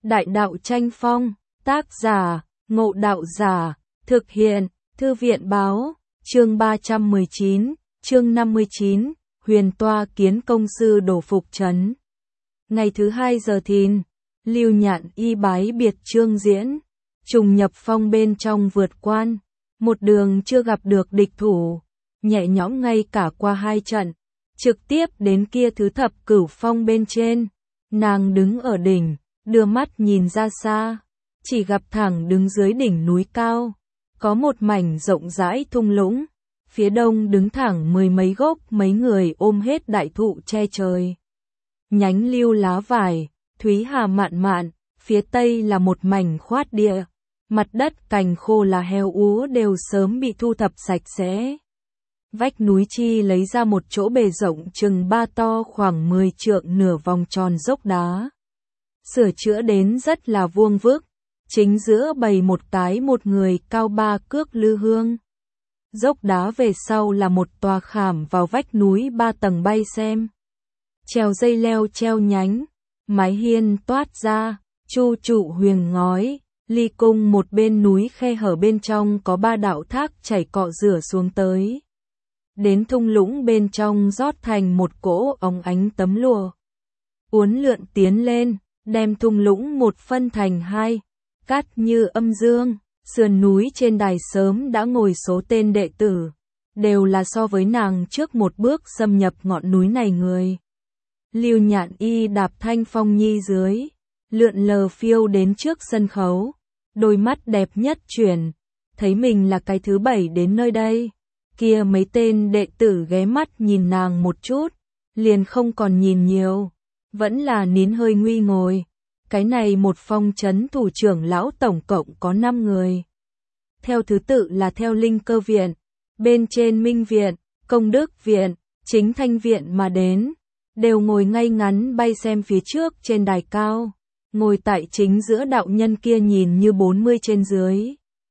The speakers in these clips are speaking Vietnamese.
Đại đạo tranh phong, tác giả, Ngộ Đạo Giả, thực hiện, Thư viện báo, chương 319, chương 59, huyền toa kiến công sư đổ phục trấn. Ngày thứ 2 giờ thìn, Lưu Nhạn Y bái biệt Trương Diễn, trùng nhập phong bên trong vượt quan, một đường chưa gặp được địch thủ, nhẹ nhõm ngay cả qua 2 trận, trực tiếp đến kia thứ thập cửu phong bên trên. Nàng đứng ở đỉnh, đưa mắt nhìn ra xa, chỉ gặp thẳng đứng dưới đỉnh núi cao, có một mảnh rộng rãi thung lũng, phía đông đứng thẳng 10 mấy gốc mấy người ôm hết đại thụ che trời. Nhánh lưu lá vải, thúy hà mạn mạn, phía tây là một mảnh khoát địa, mặt đất cành khô là heo úa đều sớm bị thu thập sạch sẽ. Vách núi chi lấy ra một chỗ bề rộng chừng 3 to khoảng 10 trượng nửa vòng tròn dốc đá. Sửa chữa đến rất là vuông vức, chính giữa bày một người cao 3 cước lư hương. Dốc đá về sau là một tòa khảm vào vách núi 3 tầng bay xem. Treo dây leo treo nhánh, mái hiên toát ra, chu trụ huyền ngói, ly cung một bên núi khe hở bên trong có 3 đạo thác chảy cọ rửa xuống tới. Đến thung lũng bên trong rót thành một cỗ óng ánh tấm lụa. Uốn lượn tiến lên, đem thung lũng một phân thành 2, cát như âm dương, sườn núi trên đài sớm đã ngồi số tên đệ tử, đều là so với nàng trước một bước xâm nhập ngọn núi này người. Lưu Nhạn Y đạp thanh phong nhi dưới, lượn lờ phiêu đến trước sân khấu, đôi mắt đẹp nhất chuyển, thấy mình là cái thứ 7 đến nơi đây. Kia mấy tên đệ tử ghé mắt nhìn nàng một chút, liền không còn nhìn nhiều, vẫn là nín hơi nguy ngồi. Cái này một phong trấn thủ trưởng lão tổng cộng có 5 người. Theo thứ tự là theo Linh Cơ Viện, bên trên Minh Viện, Công Đức Viện, Chính Thanh Viện mà đến, đều ngồi ngay ngắn bay xem phía trước trên đài cao, ngồi tại chính giữa đạo nhân kia nhìn như 40 trên dưới.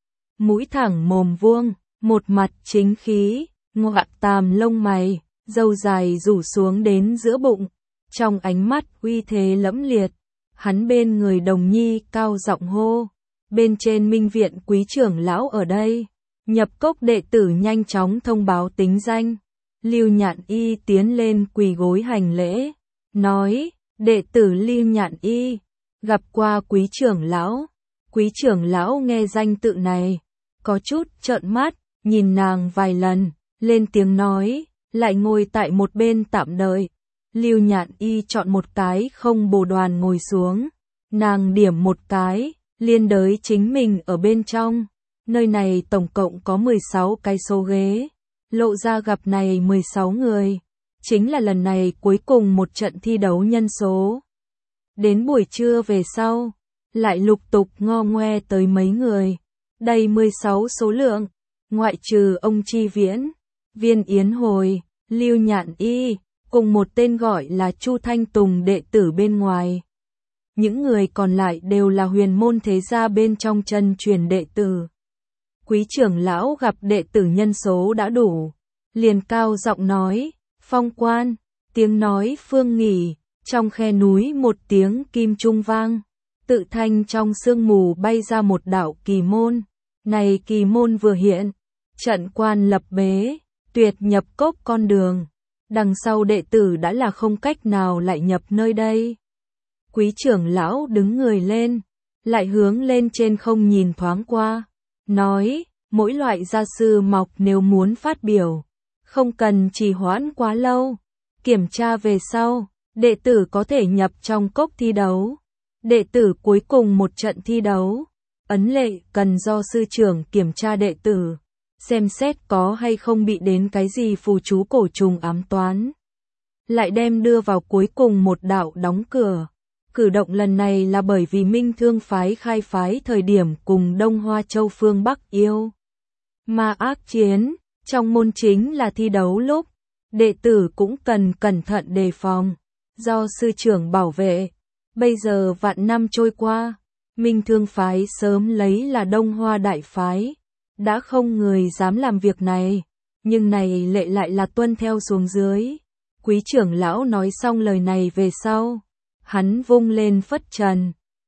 Mũi thẳng mồm vuông, một mặt chính khí, ngoạc tàm lông mày, râu dài rủ xuống đến giữa bụng, trong ánh mắt uy thế lẫm liệt. Hắn bên người đồng nhi cao giọng hô, bên trên Minh Viện quý trưởng lão ở đây. Nhập cốc đệ tử nhanh chóng thông báo tính danh. Lưu Nhạn Y tiến lên quỳ gối hành lễ, nói, đệ tử Lưu Nhạn Y, gặp qua quý trưởng lão. Quý trưởng lão nghe danh tự này, có chút trợn mắt, nhìn nàng vài lần, lên tiếng nói, lại ngồi tại một bên tạm đợi. Lưu Nhạn Y chọn một cái không bồ đoàn ngồi xuống, nàng điểm một cái, liên đới chính mình ở bên trong. Nơi này tổng cộng có 16 cái số ghế, lộ ra gặp này 16 người, chính là lần này cuối cùng một trận thi đấu nhân số. Đến buổi trưa về sau, lại lục tục ngo ngoe tới mấy người, đầy 16 số lượng, ngoại trừ ông Chi Viễn, Viên Yến Hồi, Lưu Nhạn Y, cùng một tên gọi là Chu Thanh Tùng đệ tử bên ngoài. Những người còn lại đều là huyền môn thế gia bên trong chân truyền đệ tử. Quý trưởng lão gặp đệ tử nhân số đã đủ, liền cao giọng nói, phong quan, tiếng nói phương nghỉ, trong khe núi một tiếng kim trung vang, tự thanh trong sương mù bay ra một đạo kỳ môn. Này kỳ môn vừa hiện, trận quan lập bế, tuyệt nhập cốc con đường. Đằng sau đệ tử đã là không cách nào lại nhập nơi đây. Quý trưởng lão đứng người lên, lại hướng lên trên không nhìn thoáng qua, nói, mỗi loại gia sư mọc nếu muốn phát biểu, không cần trì hoãn quá lâu, kiểm tra về sau, đệ tử có thể nhập trong cốc thi đấu. Đệ tử cuối cùng một trận thi đấu, ấn lệ cần do sư trưởng kiểm tra đệ tử, xem xét có hay không bị đến cái gì phù chú cổ trùng ám toán. Lại đem đưa vào cuối cùng một đạo đóng cửa. Cử động lần này là bởi vì Minh Thương phái khai phái thời điểm cùng Đông Hoa Châu phương Bắc yêu mà ác chiến, trong môn chính là thi đấu lúc, đệ tử cũng cần cẩn thận đề phòng, do sư trưởng bảo vệ. Bây giờ vạn năm trôi qua, Minh Thương phái sớm lấy là Đông Hoa đại phái, đã không người dám làm việc này, nhưng này lệ lại là tuân theo xuống dưới. Quý trưởng lão nói xong lời này về sau, hắn vung lên phất trần,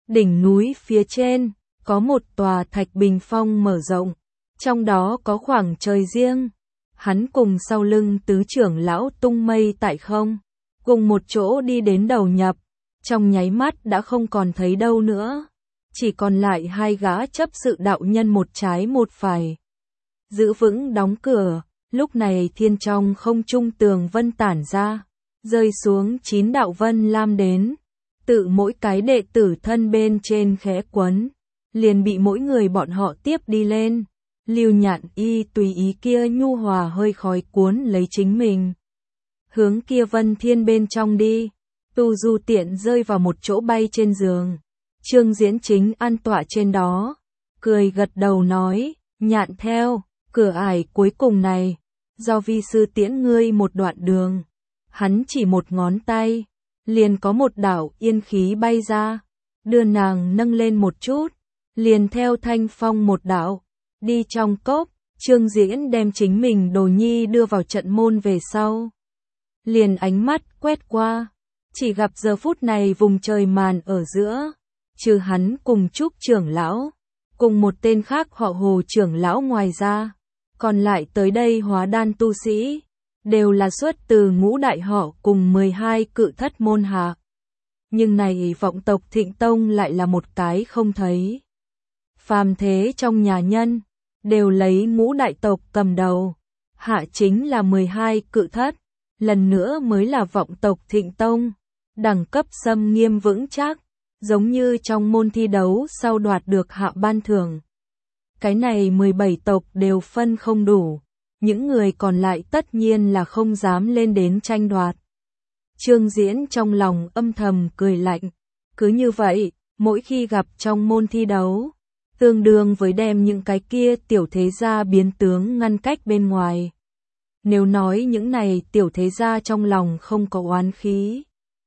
Đỉnh núi phía trên, có một tòa thạch bình phong mở rộng, trong đó có khoảng trời riêng. Hắn cùng sau lưng tứ trưởng lão tung mây tại không, cùng một chỗ đi đến đầu nhập, trong nháy mắt đã không còn thấy đâu nữa. Chỉ còn lại hai gã chấp sự đạo nhân một trái một phải. Giữ vững đóng cửa, lúc này thiên trong không trung tường vân tản ra, rơi xuống 9 đạo vân lam đến. Tự mỗi cái đệ tử thân bên trên khẽ quấn, liền bị mỗi người bọn họ tiếp đi lên. Lưu Nhạn Y tùy ý kia nhu hòa hơi khói cuốn lấy chính mình. Hướng kia vân thiên bên trong đi, Tu Du tiện rơi vào một chỗ bay trên giường. Trương Diễn chính an tọa trên đó, cười gật đầu nói, Nhạn theo, cửa ải cuối cùng này, do vi sư tiễn ngươi một đoạn đường. Hắn chỉ một ngón tay, liền có một đạo yên khí bay ra, đưa nàng nâng lên một chút, liền theo thanh phong một đạo, đi trong cốc. Trương Diễn đem chính mình đồ nhi đưa vào trận môn về sau, liền ánh mắt quét qua, chỉ gặp giờ phút này vùng trời màn ở giữa, trừ hắn cùng Trúc trưởng lão, cùng một tên khác họ Hồ trưởng lão ngoài ra, còn lại tới đây hóa đan tu sĩ, đều là xuất từ ngũ đại họ cùng 12 cự thất môn hạ. Nhưng này vọng tộc Thịnh Tông lại là một cái không thấy. Phàm thế trong nhà nhân, đều lấy ngũ đại tộc cầm đầu, hạ chính là 12 cự thất, lần nữa mới là vọng tộc Thịnh Tông, đẳng cấp xâm nghiêm vững chắc, giống như trong môn thi đấu sau đoạt được hạ ban thưởng. Cái này 17 tộc đều phân không đủ, những người còn lại tất nhiên là không dám lên đến tranh đoạt. Trương Diễn trong lòng âm thầm cười lạnh, cứ như vậy, mỗi khi gặp trong môn thi đấu, tương đương với đem những cái kia tiểu thế gia biến tướng ngăn cách bên ngoài. Nếu nói những này tiểu thế gia trong lòng không có oán khí,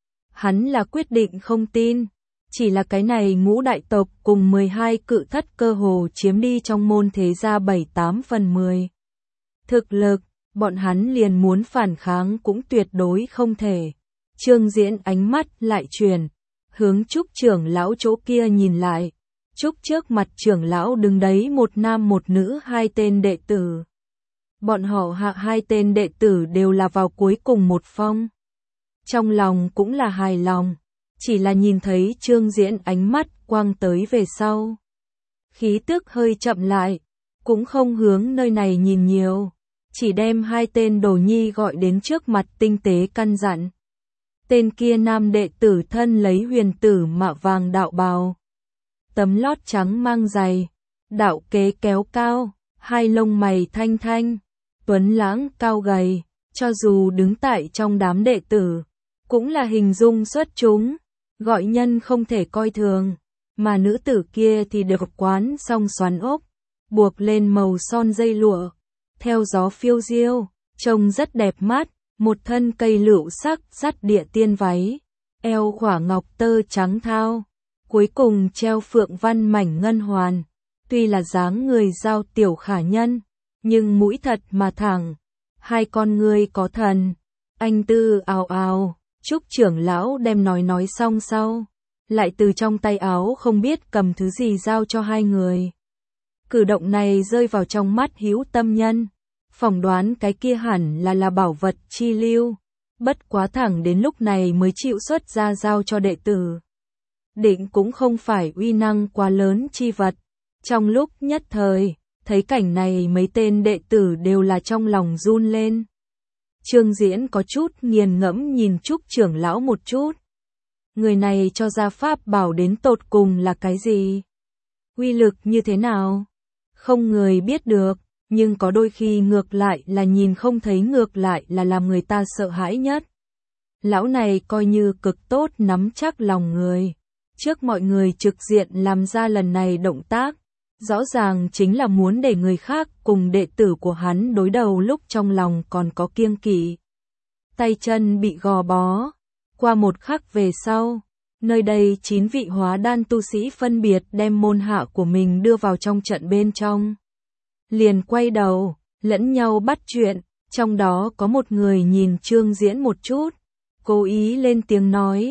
hắn là quyết định không tin. Chỉ là cái này ngũ đại tộc cùng 12 cự thất cơ hồ chiếm đi trong môn thế gia 7-8 phần 10. Thực lực, bọn hắn liền muốn phản kháng cũng tuyệt đối không thể. Trương Diễn ánh mắt lại chuyển, hướng Trúc trưởng lão chỗ kia nhìn lại. Trúc trước mặt trưởng lão đứng đấy một nam một nữ hai tên đệ tử. Bọn họ hạ hai tên đệ tử đều là vào cuối cùng một phong. Trong lòng cũng là hài lòng. Chỉ là nhìn thấy Trương Diễn ánh mắt quang tới về sau. Khí tức hơi chậm lại, cũng không hướng nơi này nhìn nhiều, chỉ đem hai tên đồ nhi gọi đến trước mặt tinh tế căn dặn. Tên kia nam đệ tử thân lấy huyền tử mạ vàng đạo bào, tấm lót trắng mang giày, đạo kế kéo cao, hai lông mày thanh thanh, tuấn lãng cao gầy, cho dù đứng tại trong đám đệ tử, cũng là hình dung xuất chúng. Gọi nhân không thể coi thường, mà nữ tử kia thì được quán xong xoắn ốc, buộc lên màu son dây lụa, theo gió phiêu diêu, trông rất đẹp mắt, một thân cây lựu sắc dắt địa tiên váy, eo khỏa ngọc tơ trắng thao, cuối cùng treo phượng văn mảnh ngân hoàn, tuy là dáng người giao tiểu khả nhân, nhưng mũi thật mà thẳng, hai con ngươi có thần, anh tư ào ào. Trúc trưởng lão đem nói xong sau, lại từ trong tay áo không biết cầm thứ gì giao cho hai người. Cử động này rơi vào trong mắt hữu tâm nhân, phỏng đoán cái kia hẳn là bảo vật chi lưu, bất quá thẳng đến lúc này mới chịu xuất ra giao cho đệ tử. Định cũng không phải uy năng quá lớn chi vật. Trong lúc nhất thời, thấy cảnh này mấy tên đệ tử đều là trong lòng run lên. Trương Diễn có chút nghiền ngẫm nhìn Trúc trưởng lão một chút. Người này cho ra pháp bảo đến tột cùng là cái gì? Uy lực như thế nào? Không người biết được, nhưng có đôi khi ngược lại là nhìn không thấy, ngược lại là làm người ta sợ hãi nhất. Lão này coi như cực tốt nắm chắc lòng người. Trước mọi người trực diện làm ra lần này động tác, rõ ràng chính là muốn để người khác cùng đệ tử của hắn đối đầu lúc trong lòng còn có kiêng kỵ. Tay chân bị gò bó. Qua một khắc về sau, nơi đây 9 vị hóa đan tu sĩ phân biệt đem môn hạ của mình đưa vào trong trận bên trong. Liền quay đầu, lẫn nhau bắt chuyện, trong đó có một người nhìn Trương Diễn một chút, cố ý lên tiếng nói,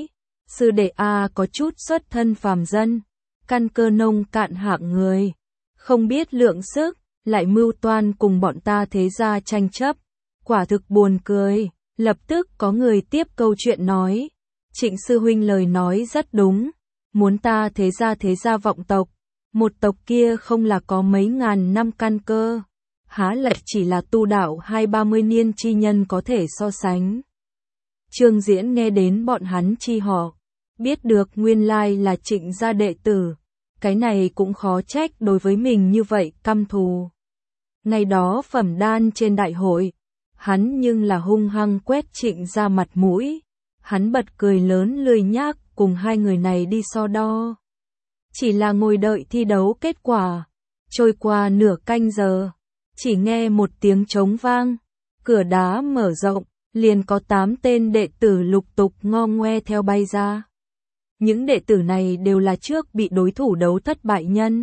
sư đệ A có chút xuất thân phàm dân, căn cơ nông cạn hạng người, không biết lượng sức, lại mưu toan cùng bọn ta thế gia tranh chấp, quả thực buồn cười. Lập tức có người tiếp câu chuyện nói, Trịnh sư huynh lời nói rất đúng, muốn ta thế gia vọng tộc, một tộc kia không là có mấy ngàn năm căn cơ, há lại chỉ là tu đạo 20-30 niên chi nhân có thể so sánh. Trương Diễn nghe đến bọn hắn chi họ, biết được nguyên lai là Trịnh gia đệ tử, cái này cũng khó trách đối với mình như vậy căm thù. Ngày đó phẩm đan trên đại hội, hắn nhưng là hung hăng quét Trịnh gia mặt mũi, hắn bật cười lớn lười nhác cùng hai người này đi so đo. Chỉ là ngồi đợi thi đấu kết quả, trôi qua nửa canh giờ, chỉ nghe một tiếng trống vang, cửa đá mở rộng, liền có 8 tên đệ tử lục tục ngo ngoe theo bay ra. Những đệ tử này đều là trước bị đối thủ đấu thất bại nhân.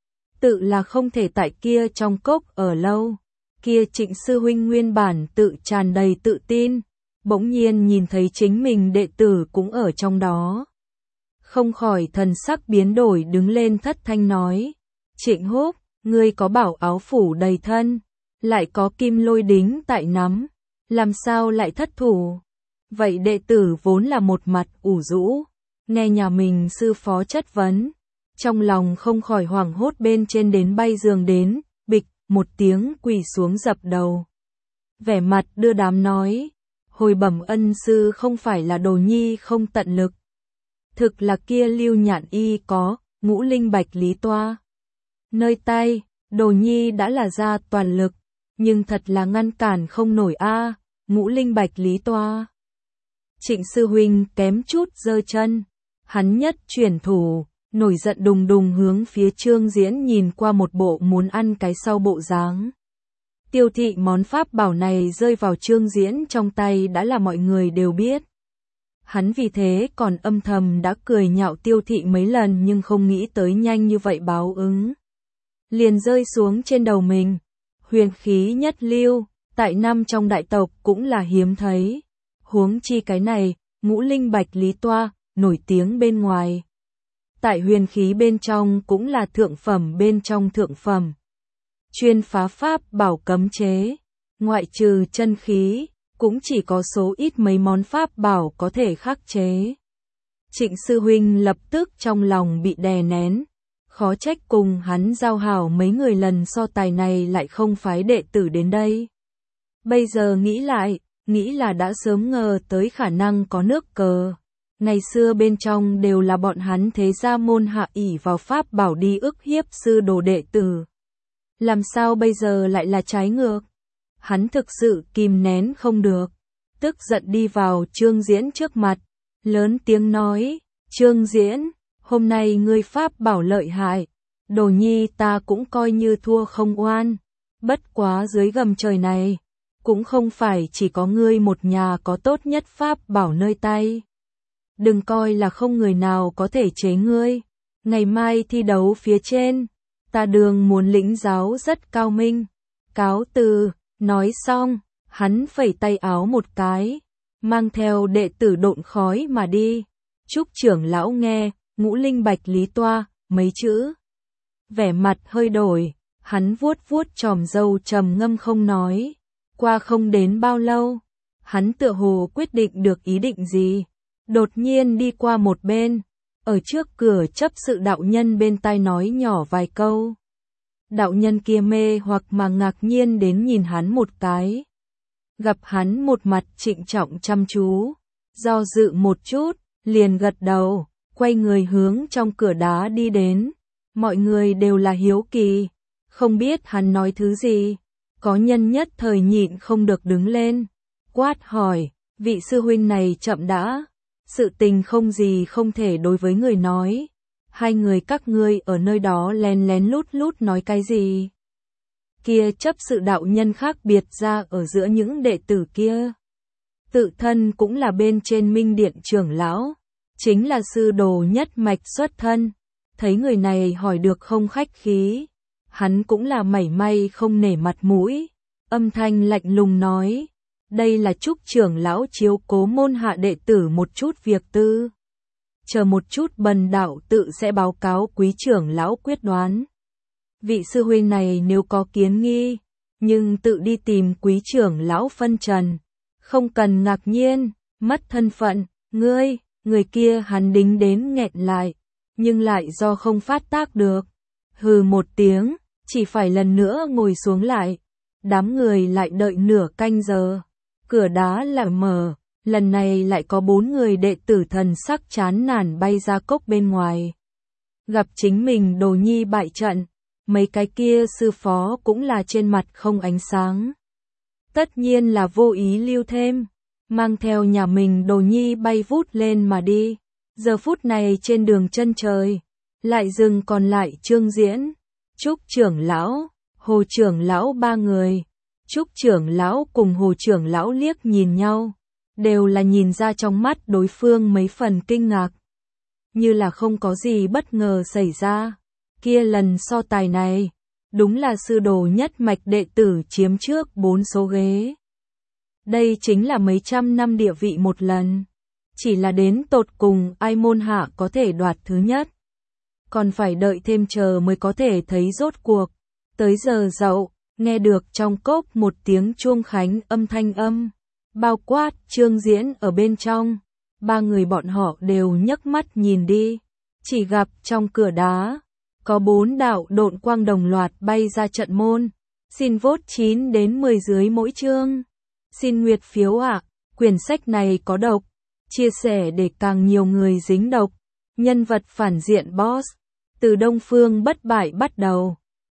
Tự là không thể tại kia trong cốc ở lâu. Kia Trịnh sư huynh nguyên bản tự tràn đầy tự tin, bỗng nhiên nhìn thấy chính mình đệ tử cũng ở trong đó. Không khỏi thần sắc biến đổi đứng lên thất thanh nói, Trịnh Húc, ngươi có bảo áo phủ đầy thân, lại có kim lôi đính tại nắm, làm sao lại thất thủ? Vậy đệ tử vốn là một mặt ủ rũ, nghe nhà mình sư phó chất vấn, trong lòng không khỏi hoảng hốt bên trên đến bay giường đến, bịch, một tiếng quỳ xuống dập đầu. Vẻ mặt đưa đám nói, hồi bẩm ân sư không phải là đồ nhi không tận lực. Thực là kia Lưu Nhạn Y có, ngũ linh bạch lý toa. Nơi tay, đồ nhi đã là ra toàn lực, nhưng thật là ngăn cản không nổi a, ngũ linh bạch lý toa. Trịnh sư huynh kém chút giơ chân, hắn nhất chuyển thủ, nổi giận đùng đùng hướng phía Trương Diễn nhìn qua một bộ muốn ăn cái sau bộ dáng. Tiêu thị món pháp bảo này rơi vào Trương Diễn trong tay đã là mọi người đều biết. Hắn vì thế còn âm thầm đã cười nhạo Tiêu thị mấy lần nhưng không nghĩ tới nhanh như vậy báo ứng. Liền rơi xuống trên đầu mình. Huyền khí nhất lưu, tại năm trong đại tộc cũng là hiếm thấy. Huống chi cái này, ngũ linh bạch lý toa, nổi tiếng bên ngoài. Tại huyền khí bên trong cũng là thượng phẩm bên trong thượng phẩm. Chuyên phá pháp bảo cấm chế, ngoại trừ chân khí, cũng chỉ có số ít mấy món pháp bảo có thể khắc chế. Trịnh sư huynh lập tức trong lòng bị đè nén, khó trách cùng hắn giao hảo mấy người lần so tài này lại không phái đệ tử đến đây. Bây giờ nghĩ lại, nghĩ là đã sớm ngờ tới khả năng có nước cờ. Ngày xưa bên trong đều là bọn hắn thế gia môn hạ ỷ vào pháp bảo đi ức hiếp sư đồ đệ tử. Làm sao bây giờ lại là trái ngược? Hắn thực sự kìm nén không được, tức giận đi vào Trương Diễn trước mặt, lớn tiếng nói, Trương Diễn, hôm nay ngươi pháp bảo lợi hại, đồ nhi ta cũng coi như thua không oan, bất quá dưới gầm trời này, cũng không phải chỉ có ngươi một nhà có tốt nhất pháp bảo nơi tay. Đừng coi là không người nào có thể chế ngươi, ngày mai thi đấu phía trên, ta Đường muốn lĩnh giáo rất cao minh, cáo từ. Nói xong, hắn phẩy tay áo một cái, mang theo đệ tử độn khói mà đi. Trúc trưởng lão nghe, ngũ linh bạch lý toa, mấy chữ. Vẻ mặt hơi đổi, hắn vuốt vuốt chòm râu trầm ngâm không nói. Qua không đến bao lâu, hắn tựa hồ quyết định được ý định gì. Đột nhiên đi qua một bên, ở trước cửa chấp sự đạo nhân bên tai nói nhỏ vài câu. Đạo nhân kia mê hoặc mà ngạc nhiên đến nhìn hắn một cái. Gặp hắn một mặt trịnh trọng chăm chú, do dự một chút, liền gật đầu, quay người hướng trong cửa đá đi đến. Mọi người đều là hiếu kỳ, không biết hắn nói thứ gì. Có nhân nhất thời nhịn không được đứng lên, quát hỏi, vị sư huynh này chậm đã. Sự tình không gì không thể đối với người nói. Hai người các ngươi ở nơi đó lén lén lút lút nói cái gì? Kia chấp sự đạo nhân khác biệt ra ở giữa những đệ tử kia. Tự thân cũng là bên trên minh điện trưởng lão, chính là sư đồ nhất mạch xuất thân. Thấy người này hỏi được không khách khí, hắn cũng là mảy may không nể mặt mũi, âm thanh lạnh lùng nói, đây là Trúc trưởng lão chiếu cố môn hạ đệ tử một chút việc tư. chờ một chút bần đạo tự sẽ báo cáo quý trưởng lão quyết đoán. Vị sư huynh này nếu có kiến nghi, nhưng tự đi tìm quý trưởng lão phân trần, không cần ngạc nhiên, mất thân phận, người kia hắn đính đến nghẹn lại, nhưng lại do không phát tác được. Hừ một tiếng, chỉ phải lần nữa ngồi xuống lại. Đám người lại đợi nửa canh giờ. Cửa đá lại mở, lần này lại có 4 người đệ tử thần sắc chán nản bay ra cốc bên ngoài. Gặp chính mình Đồ Nhi bại trận, mấy cái kia sư phó cũng là trên mặt không ánh sáng. Tất nhiên là vô ý lưu thêm, mang theo nhà mình Đồ Nhi bay vút lên mà đi. Giờ phút này trên đường chân trời, lại dừng còn lại Trương Diễn, Trúc trưởng lão, Hồ trưởng lão 3 người. Trúc trưởng lão cùng Hồ trưởng lão liếc nhìn nhau, đều là nhìn ra trong mắt đối phương mấy phần kinh ngạc. Như là không có gì bất ngờ xảy ra. Kia lần so tài này, đúng là sư đồ nhất mạch đệ tử chiếm trước 4 số ghế. Đây chính là mấy trăm năm địa vị một lần. Chỉ là đến tột cùng ai môn hạ có thể đoạt thứ nhất. Còn phải đợi thêm chờ mới có thể thấy rốt cuộc. Tới giờ dậu, nghe được trong cốc một tiếng chuông khánh âm thanh âm. Bao quát Trương Diễn ở bên trong. 3 người bọn họ đều nhấc mắt nhìn đi. Chỉ gặp trong cửa đá, có 4 đạo độn quang đồng loạt bay ra trận môn. Xin vote 9 đến 10 dưới mỗi chương. Xin nguyệt phiếu ạ, quyển sách này có độc. Chia sẻ để càng nhiều người dính độc. Nhân vật phản diện boss. Từ Đông Phương bất bại bắt đầu.